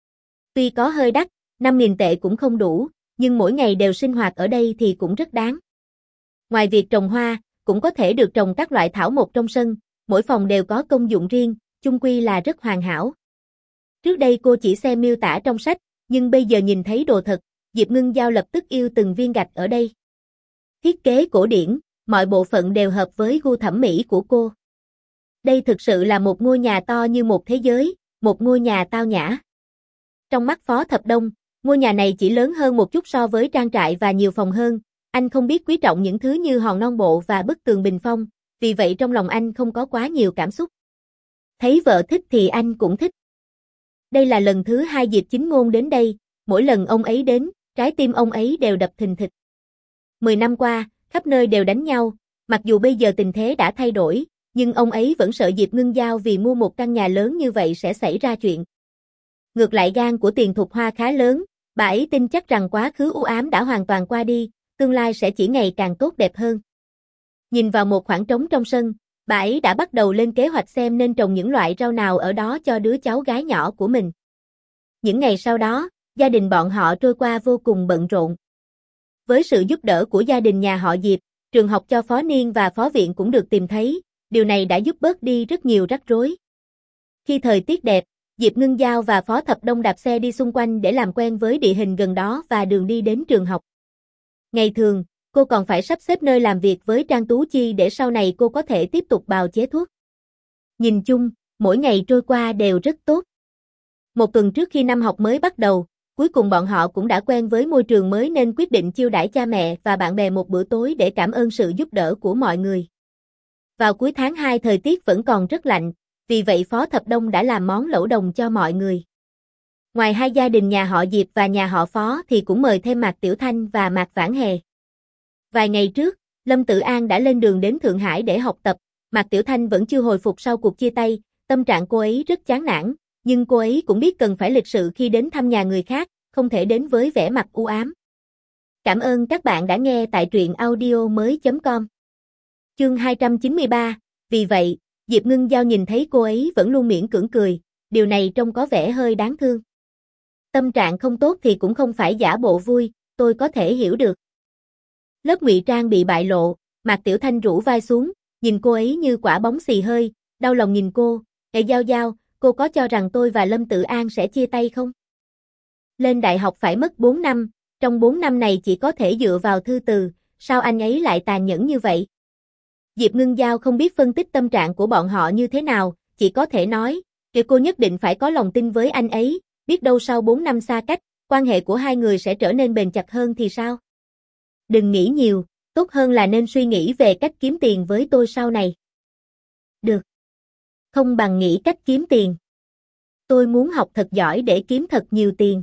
Tuy có hơi đắt, năm nghìn tệ cũng không đủ, nhưng mỗi ngày đều sinh hoạt ở đây thì cũng rất đáng. Ngoài việc trồng hoa, cũng có thể được trồng các loại thảo mộc trong sân, mỗi phòng đều có công dụng riêng, chung quy là rất hoàn hảo. Trước đây cô chỉ xem miêu tả trong sách, nhưng bây giờ nhìn thấy đồ thật, Diệp Ngưng Giao lập tức yêu từng viên gạch ở đây. Thiết kế cổ điển, mọi bộ phận đều hợp với gu thẩm mỹ của cô. Đây thực sự là một ngôi nhà to như một thế giới, một ngôi nhà tao nhã. Trong mắt Phó Thập Đông, ngôi nhà này chỉ lớn hơn một chút so với trang trại và nhiều phòng hơn, anh không biết quý trọng những thứ như hòn non bộ và bức tường bình phong, vì vậy trong lòng anh không có quá nhiều cảm xúc. Thấy vợ thích thì anh cũng thích. Đây là lần thứ hai Diệp Chính Ngôn đến đây, mỗi lần ông ấy đến, trái tim ông ấy đều đập thình thịch. Mười năm qua, khắp nơi đều đánh nhau, mặc dù bây giờ tình thế đã thay đổi, nhưng ông ấy vẫn sợ Diệp Ngưng Giao vì mua một căn nhà lớn như vậy sẽ xảy ra chuyện. Ngược lại gan của Tiền Thục Hoa khá lớn, bà ấy tin chắc rằng quá khứ u ám đã hoàn toàn qua đi, tương lai sẽ chỉ ngày càng tốt đẹp hơn. Nhìn vào một khoảng trống trong sân, bà ấy đã bắt đầu lên kế hoạch xem nên trồng những loại rau nào ở đó cho đứa cháu gái nhỏ của mình. Những ngày sau đó, gia đình bọn họ trôi qua vô cùng bận rộn. Với sự giúp đỡ của gia đình nhà họ Diệp, trường học cho Phó Niên và Phó Viện cũng được tìm thấy, điều này đã giúp bớt đi rất nhiều rắc rối. Khi thời tiết đẹp, Diệp Ngưng Giao và Phó Thập Đông đạp xe đi xung quanh để làm quen với địa hình gần đó và đường đi đến trường học. Ngày thường, cô còn phải sắp xếp nơi làm việc với Trang Tú Chi để sau này cô có thể tiếp tục bào chế thuốc. Nhìn chung, mỗi ngày trôi qua đều rất tốt. Một tuần trước khi năm học mới bắt đầu, cuối cùng bọn họ cũng đã quen với môi trường mới nên quyết định chiêu đãi cha mẹ và bạn bè một bữa tối để cảm ơn sự giúp đỡ của mọi người. Vào cuối tháng hai thời tiết vẫn còn rất lạnh, vì vậy Phó Thập Đông đã làm món lẩu đồng cho mọi người. Ngoài hai gia đình nhà họ Diệp và nhà họ Phó thì cũng mời thêm Mạc Tiểu Thanh và Mạc Vãn Hề. Vài ngày trước, Lâm Tự An đã lên đường đến Thượng Hải để học tập, Mạc Tiểu Thanh vẫn chưa hồi phục sau cuộc chia tay, tâm trạng cô ấy rất chán nản, nhưng cô ấy cũng biết cần phải lịch sự khi đến thăm nhà người khác, không thể đến với vẻ mặt u ám. Cảm ơn các bạn đã nghe tại truyện audio mới.com. Chương hai trăm chín mươi ba, vì vậy, Diệp Ngưng Giao nhìn thấy cô ấy vẫn luôn miễn cưỡng cười, điều này trông có vẻ hơi đáng thương. Tâm trạng không tốt thì cũng không phải giả bộ vui, tôi có thể hiểu được. Lớp ngụy trang bị bại lộ, Mạc Tiểu Thanh rũ vai xuống, nhìn cô ấy như quả bóng xì hơi, đau lòng nhìn cô, "Ê Giao Giao, cô có cho rằng tôi và Lâm Tự An sẽ chia tay không? Lên đại học phải mất bốn năm, trong bốn năm này chỉ có thể dựa vào thư từ, sao anh ấy lại tàn nhẫn như vậy?" Diệp Ngưng Giao không biết phân tích tâm trạng của bọn họ như thế nào, chỉ có thể nói, "Kìa cô nhất định phải có lòng tin với anh ấy, biết đâu sau bốn năm xa cách, quan hệ của hai người sẽ trở nên bền chặt hơn thì sao? Đừng nghĩ nhiều, tốt hơn là nên suy nghĩ về cách kiếm tiền với tôi sau này." "Được. Không bằng nghĩ cách kiếm tiền. Tôi muốn học thật giỏi để kiếm thật nhiều tiền."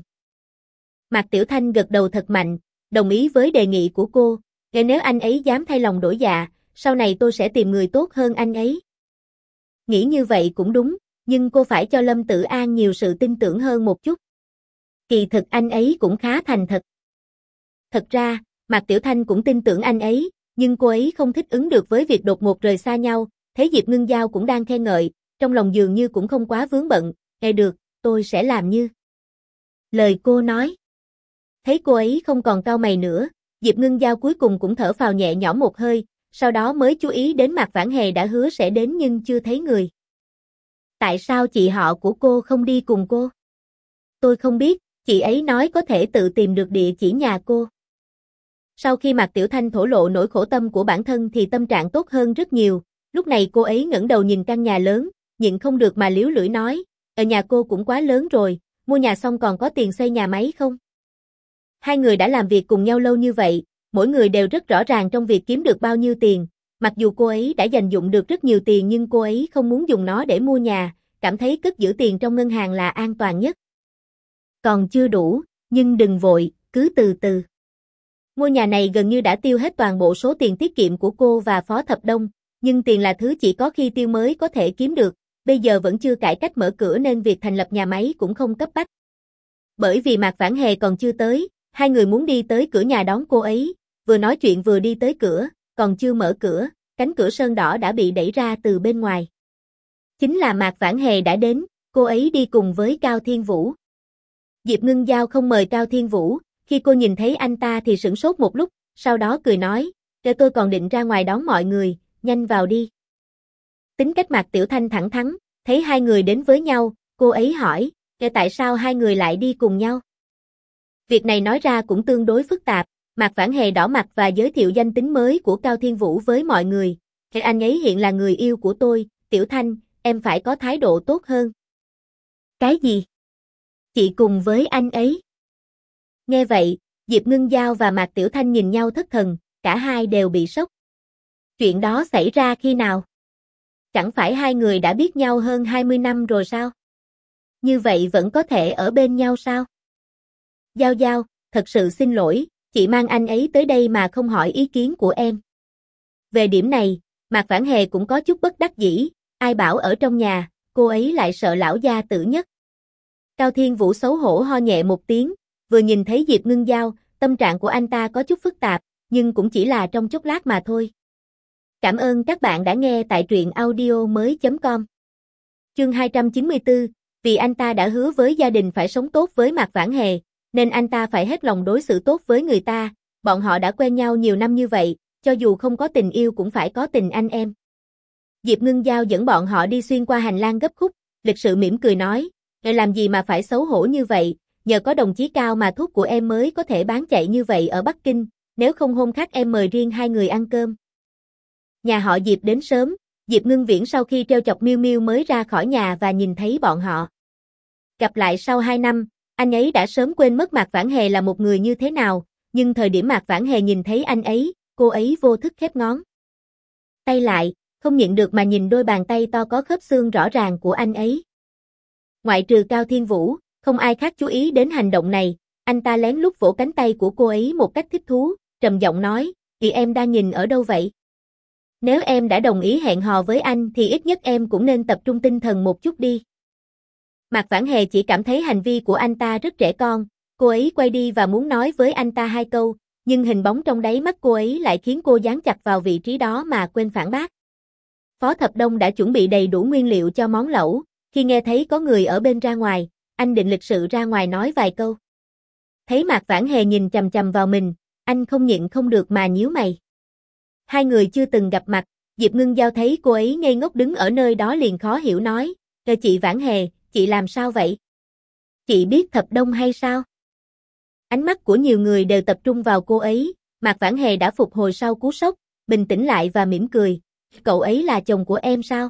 Mạc Tiểu Thanh gật đầu thật mạnh, đồng ý với đề nghị của cô, "Nếu anh ấy dám thay lòng đổi dạ, sau này tôi sẽ tìm người tốt hơn anh ấy." Nghĩ như vậy cũng đúng, nhưng cô phải cho Lâm Tử An nhiều sự tin tưởng hơn một chút. Kỳ thực anh ấy cũng khá thành thật. Thật ra, Mạc Tiểu Thanh cũng tin tưởng anh ấy, nhưng cô ấy không thích ứng được với việc đột ngột rời xa nhau, thấy Diệp Ngưng Giao cũng đang khen ngợi, trong lòng dường như cũng không quá vướng bận, nghe được, tôi sẽ làm như lời cô nói. Thấy cô ấy không còn cau mày nữa, Diệp Ngưng Giao cuối cùng cũng thở phào nhẹ nhõm một hơi, sau đó mới chú ý đến Mạc Vãn Hề đã hứa sẽ đến nhưng chưa thấy người. Tại sao chị họ của cô không đi cùng cô? Tôi không biết, chị ấy nói có thể tự tìm được địa chỉ nhà cô. Sau khi Mạc Tiểu Thanh thổ lộ nỗi khổ tâm của bản thân thì tâm trạng tốt hơn rất nhiều, lúc này cô ấy ngẩng đầu nhìn căn nhà lớn, nhịn không được mà líu lưỡi nói, ở nhà cô cũng quá lớn rồi, mua nhà xong còn có tiền xây nhà máy không? Hai người đã làm việc cùng nhau lâu như vậy, mỗi người đều rất rõ ràng trong việc kiếm được bao nhiêu tiền, mặc dù cô ấy đã dành dụm được rất nhiều tiền nhưng cô ấy không muốn dùng nó để mua nhà, cảm thấy cất giữ tiền trong ngân hàng là an toàn nhất. Còn chưa đủ, nhưng đừng vội, cứ từ từ. Ngôi nhà này gần như đã tiêu hết toàn bộ số tiền tiết kiệm của cô và Phó Thập Đông, nhưng tiền là thứ chỉ có khi tiêu mới có thể kiếm được, bây giờ vẫn chưa cải cách mở cửa nên việc thành lập nhà máy cũng không cấp bách. Bởi vì Mạc Vãn Hề còn chưa tới, hai người muốn đi tới cửa nhà đón cô ấy, vừa nói chuyện vừa đi tới cửa, còn chưa mở cửa, cánh cửa sơn đỏ đã bị đẩy ra từ bên ngoài. Chính là Mạc Vãn Hề đã đến, cô ấy đi cùng với Cao Thiên Vũ. Diệp Ngưng Giao không mời Cao Thiên Vũ, khi cô nhìn thấy anh ta thì sửng sốt một lúc, sau đó cười nói, để tôi còn định ra ngoài đón mọi người, nhanh vào đi. Tính cách Mạc Tiểu Thanh thẳng thắn, thấy hai người đến với nhau, cô ấy hỏi, để tại sao hai người lại đi cùng nhau? Việc này nói ra cũng tương đối phức tạp, Mạc Vãn Hề đỏ mặt và giới thiệu danh tính mới của Cao Thiên Vũ với mọi người. Anh ấy hiện là người yêu của tôi, Tiểu Thanh, em phải có thái độ tốt hơn. Cái gì? Chị cùng với anh ấy. Nghe vậy, Diệp Ngưng Giao và Mạc Tiểu Thanh nhìn nhau thất thần, cả hai đều bị sốc. Chuyện đó xảy ra khi nào? Chẳng phải hai người đã biết nhau hơn hai mươi năm rồi sao? Như vậy vẫn có thể ở bên nhau sao? Giao Giao, thật sự xin lỗi, chị mang anh ấy tới đây mà không hỏi ý kiến của em. Về điểm này, Mạc Vãn Hề cũng có chút bất đắc dĩ, ai bảo ở trong nhà, cô ấy lại sợ lão gia tử nhất. Cao Thiên Vũ xấu hổ ho nhẹ một tiếng, vừa nhìn thấy Diệp Ngưng Giao, tâm trạng của anh ta có chút phức tạp, nhưng cũng chỉ là trong chốc lát mà thôi. Cảm ơn các bạn đã nghe tại truyện audio mới chấm com. Chương hai trăm chín mươi tư, vì anh ta đã hứa với gia đình phải sống tốt với Mạc Vãn Hề, nên anh ta phải hết lòng đối xử tốt với người ta, bọn họ đã quen nhau nhiều năm như vậy, cho dù không có tình yêu cũng phải có tình anh em. Diệp Ngưng Giao dẫn bọn họ đi xuyên qua hành lang gấp khúc, lịch sự mỉm cười nói, làm gì mà phải xấu hổ như vậy, nhờ có đồng chí Cao mà thuốc của em mới có thể bán chạy như vậy ở Bắc Kinh, nếu không hôm khác em mời riêng hai người ăn cơm. Nhà họ Diệp đến sớm, Diệp Ngưng Viễn sau khi trêu chọc Miêu Miêu mới ra khỏi nhà và nhìn thấy bọn họ. Gặp lại sau hai năm, anh ấy đã sớm quên mất Mạc Vãn Hề là một người như thế nào, nhưng thời điểm Mạc Vãn Hề nhìn thấy anh ấy, cô ấy vô thức khép ngón tay lại, không nhịn được mà nhìn đôi bàn tay to có khớp xương rõ ràng của anh ấy. Ngoại trừ Cao Thiên Vũ, không ai khác chú ý đến hành động này, anh ta lén lút vỗ cánh tay của cô ấy một cách thích thú, trầm giọng nói, thì em đang nhìn ở đâu vậy? Nếu em đã đồng ý hẹn hò với anh thì ít nhất em cũng nên tập trung tinh thần một chút đi. Mạc Vãn Hề chỉ cảm thấy hành vi của anh ta rất trẻ con, cô ấy quay đi và muốn nói với anh ta hai câu, nhưng hình bóng trong đáy mắt cô ấy lại khiến cô dán chặt vào vị trí đó mà quên phản bác. Phó Thập Đông đã chuẩn bị đầy đủ nguyên liệu cho món lẩu, khi nghe thấy có người ở bên ra ngoài, anh định lịch sự ra ngoài nói vài câu. Thấy Mạc Vãn Hề nhìn chằm chằm vào mình, anh không nhịn không được mà nhíu mày. Hai người chưa từng gặp mặt, Diệp Ngưng Giao thấy cô ấy ngây ngốc đứng ở nơi đó liền khó hiểu nói, "Ờ chị Vãn Hề, chị làm sao vậy? Chị biết Thập Đông hay sao?" Ánh mắt của nhiều người đều tập trung vào cô ấy, Mạc Vãn Hề đã phục hồi sau cú sốc, bình tĩnh lại và mỉm cười, "Cậu ấy là chồng của em sao?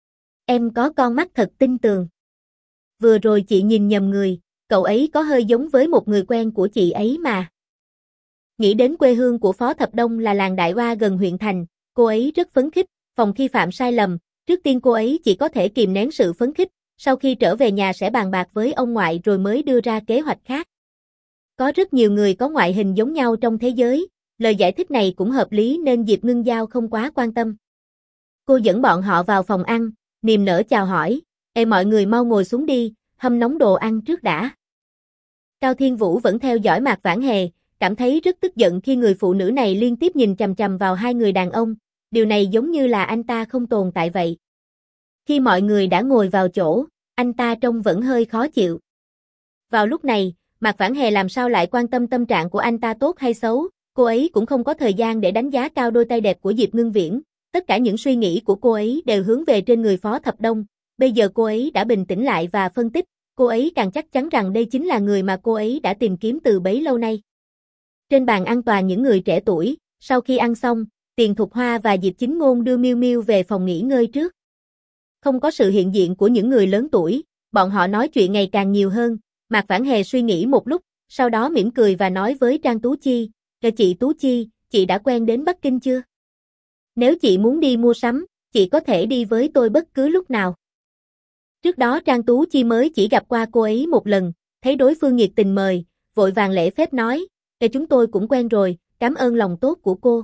Em có con mắt thật tinh tường. Vừa rồi chị nhìn nhầm người, cậu ấy có hơi giống với một người quen của chị ấy mà." Nghĩ đến quê hương của Phó Thập Đông là làng Đại Oa gần huyện thành, cô ấy rất phấn khích, phòng khi phạm sai lầm, trước tiên cô ấy chỉ có thể kìm nén sự phấn khích, sau khi trở về nhà sẽ bàn bạc với ông ngoại rồi mới đưa ra kế hoạch khác. Có rất nhiều người có ngoại hình giống nhau trong thế giới, lời giải thích này cũng hợp lý nên Diệp Ngưng Giao không quá quan tâm. Cô dẫn bọn họ vào phòng ăn, niềm nở chào hỏi, "Ê mọi người mau ngồi xuống đi, hâm nóng đồ ăn trước đã." Cao Thiên Vũ vẫn theo dõi Mạc Vãn Hề, cảm thấy rất tức giận khi người phụ nữ này liên tiếp nhìn chằm chằm vào hai người đàn ông, điều này giống như là anh ta không tồn tại vậy. Khi mọi người đã ngồi vào chỗ, anh ta trông vẫn hơi khó chịu. Vào lúc này, Mạc Vãn Hề làm sao lại quan tâm tâm trạng của anh ta tốt hay xấu, cô ấy cũng không có thời gian để đánh giá cao đôi tay đẹp của Diệp Ngưng Viễn, tất cả những suy nghĩ của cô ấy đều hướng về trên người Phó Thập Đông, bây giờ cô ấy đã bình tĩnh lại và phân tích, cô ấy càng chắc chắn rằng đây chính là người mà cô ấy đã tìm kiếm từ bấy lâu nay. Trên bàn ăn toàn những người trẻ tuổi, sau khi ăn xong, Tiền Thục Hoa và Diệp Chính Ngôn đưa Miêu Miêu về phòng nghỉ ngơi trước. Không có sự hiện diện của những người lớn tuổi, bọn họ nói chuyện ngày càng nhiều hơn, Mạc Vãn Hề suy nghĩ một lúc, sau đó mỉm cười và nói với Trang Tú Chi, "Kìa chị Tú Chi, chị đã quen đến Bắc Kinh chưa? Nếu chị muốn đi mua sắm, chị có thể đi với tôi bất cứ lúc nào." Trước đó Trang Tú Chi mới chỉ gặp qua cô ấy một lần, thấy đối phương nhiệt tình mời, vội vàng lễ phép nói, "Kìa chúng tôi cũng quen rồi, cảm ơn lòng tốt của cô."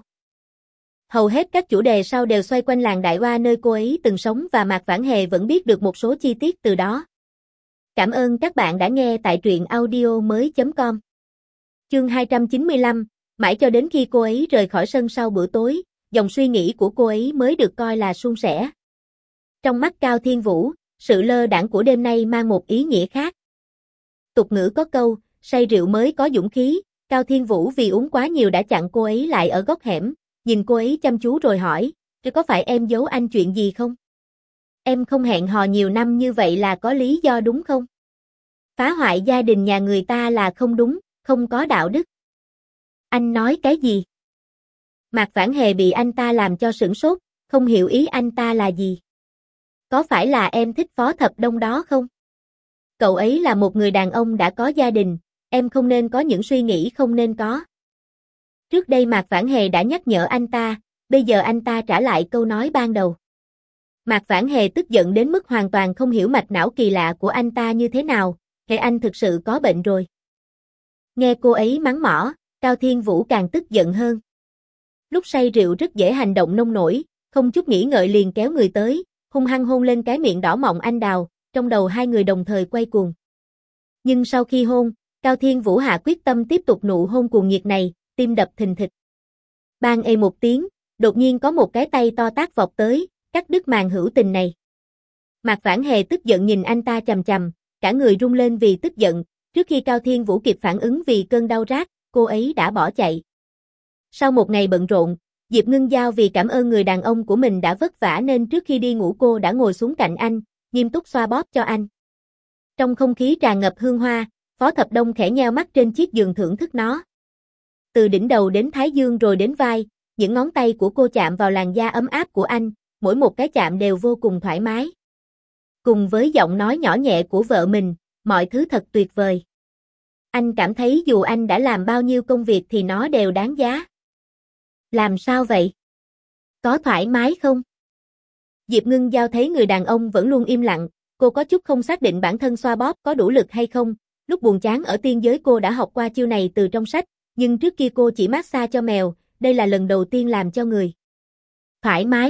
Hầu hết các chủ đề sau đều xoay quanh làng Đại Hoa nơi cô ấy từng sống và Mạc Vãn Hề vẫn biết được một số chi tiết từ đó. Cảm ơn các bạn đã nghe tại truyện audio mới chấm com. Chương hai trăm chín mươi lăm, mãi cho đến khi cô ấy rời khỏi sân sau bữa tối, dòng suy nghĩ của cô ấy mới được coi là suôn sẻ. Trong mắt Cao Thiên Vũ, sự lơ đãng của đêm nay mang một ý nghĩa khác. Tục ngữ có câu, say rượu mới có dũng khí, Cao Thiên Vũ vì uống quá nhiều đã chặn cô ấy lại ở góc hẻm, nhìn cô ấy chăm chú rồi hỏi, "Thế có phải em giấu anh chuyện gì không? Em không hẹn hò nhiều năm như vậy là có lý do đúng không? Phá hoại gia đình nhà người ta là không đúng, không có đạo đức." "Anh nói cái gì?" Mạc Vãn Hề bị anh ta làm cho sửng sốt, không hiểu ý anh ta là gì. "Có phải là em thích Phó Thập Đông đó không? Cậu ấy là một người đàn ông đã có gia đình, em không nên có những suy nghĩ không nên có." Trước đây Mạc Vãn Hề đã nhắc nhở anh ta, bây giờ anh ta trả lại câu nói ban đầu. Mạc Vãn Hề tức giận đến mức hoàn toàn không hiểu mạch não kỳ lạ của anh ta như thế nào, hệ anh thực sự có bệnh rồi. Nghe cô ấy mắng mỏ, Cao Thiên Vũ càng tức giận hơn. Lúc say rượu rất dễ hành động nông nổi, không chút nghĩ ngợi liền kéo người tới, hung hăng hôn lên cái miệng đỏ mọng anh đào, trong đầu hai người đồng thời quay cuồng. Nhưng sau khi hôn, Cao Thiên Vũ hạ quyết tâm tiếp tục nụ hôn cuồng nhiệt này, tim đập thình thịch. Bang ê một tiếng, đột nhiên có một cái tay to tát vọt tới, cắt đứt màn hữu tình này. Mạc Vãn Hề tức giận nhìn anh ta chằm chằm, cả người rung lên vì tức giận, trước khi Cao Thiên Vũ kịp phản ứng vì cơn đau rát, cô ấy đã bỏ chạy. Sau một ngày bận rộn, Diệp Ngưng Giao vì cảm ơn người đàn ông của mình đã vất vả nên trước khi đi ngủ cô đã ngồi xuống cạnh anh, nghiêm túc xoa bóp cho anh. Trong không khí tràn ngập hương hoa, Phó Thập Đông khẽ nheo mắt trên chiếc giường thưởng thức nó. Từ đỉnh đầu đến thái dương rồi đến vai, những ngón tay của cô chạm vào làn da ấm áp của anh, mỗi một cái chạm đều vô cùng thoải mái. Cùng với giọng nói nhỏ nhẹ của vợ mình, mọi thứ thật tuyệt vời. Anh cảm thấy dù anh đã làm bao nhiêu công việc thì nó đều đáng giá. Làm sao vậy? Có thoải mái không? Diệp Ngưng Giao thấy người đàn ông vẫn luôn im lặng, cô có chút không xác định bản thân xoa bóp có đủ lực hay không. Lúc buồn chán ở tiên giới cô đã học qua chiêu này từ trong sách, nhưng trước kia cô chỉ massage cho mèo, đây là lần đầu tiên làm cho người. Thoải mái.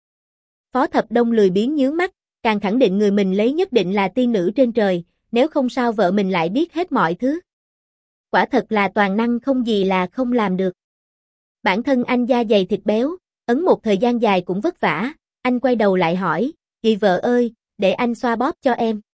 Phó Thập Đông lười biếng nhướng mắt, càng khẳng định người mình lấy nhất định là tiên nữ trên trời, nếu không sao vợ mình lại biết hết mọi thứ. Quả thật là toàn năng không gì là không làm được. Bản thân anh da dày thịt béo, ấn một thời gian dài cũng vất vả, anh quay đầu lại hỏi, "Chị vợ ơi, để anh xoa bóp cho em."